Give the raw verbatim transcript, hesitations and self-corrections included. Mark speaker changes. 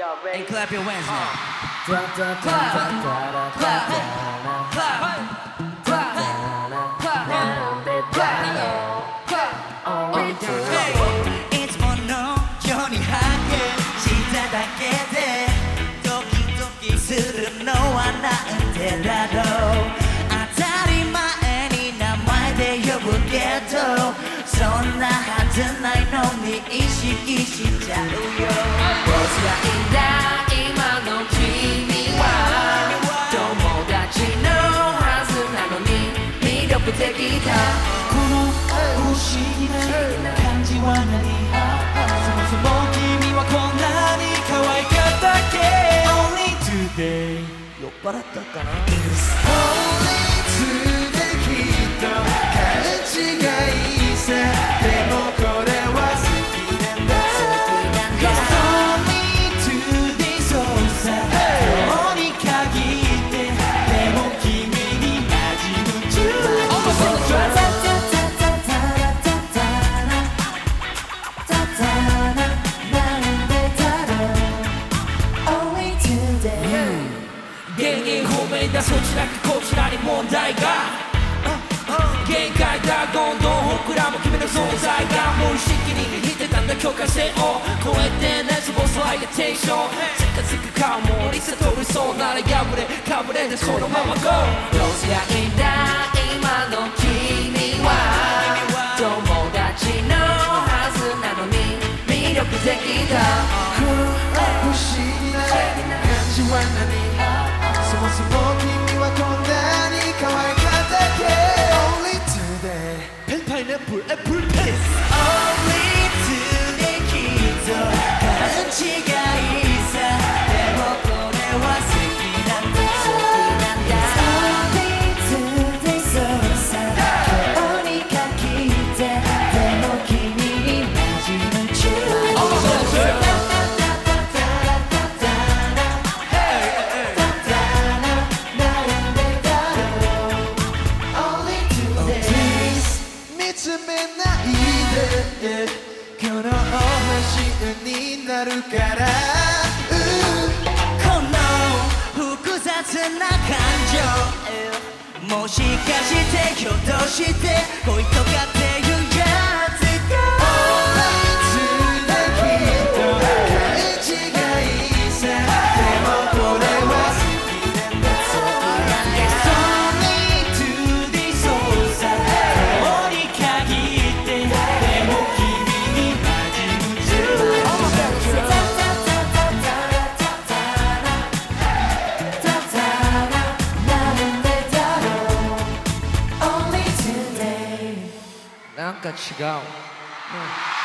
Speaker 1: And clap your hands now.
Speaker 2: Clap, clap, clap, clap, clap, clap, clap.
Speaker 1: いつものようにハグしただけでドキドキするのはなんでだろう。当たり前に名前で呼ぶけどそんなはずないのに意識しちゃうよ。
Speaker 2: どうすりゃいいんだ今の君は友達のはずなのに魅力的だ。
Speaker 1: この不思議な感じは何？そもそも君はこんなに可愛かったっけ？ Only today 酔っ払ったかな？
Speaker 3: Only today きっと勘違いさ。でもこれは好きなんだ。
Speaker 1: Cause only today そうさ今日に限ってでも君にマジ夢中。
Speaker 2: 原因不明だそちらかこちらに問題が限界だどんどん僕らも君の存在が無意識に似てたんだ境界線を超えて熱望スライドテンション近づくかもリセ取りそうなら破れかぶれでそのまま GO どうすりゃいいんだ今の君は友達のはずなのに魅力的だ。
Speaker 3: この不思議な感じは何？そもそも君はこんなに可愛かったっけ？ Only today
Speaker 1: ペンパイナップルエップルペース Only today きっと勘違いさ。でもこれは好きなんだ。Only today そうさ今日に限ってでも君にマジ夢中。
Speaker 3: 見つめないでこの話になるから
Speaker 1: この複雑な感情もしかしてひょっとして恋とかっていうやつが
Speaker 3: Only today きっと勘違いさ。でもこれは好きなんだ。
Speaker 1: Only today そうさ今日に限ってでも君にマジ夢中。
Speaker 2: なんか違う、うん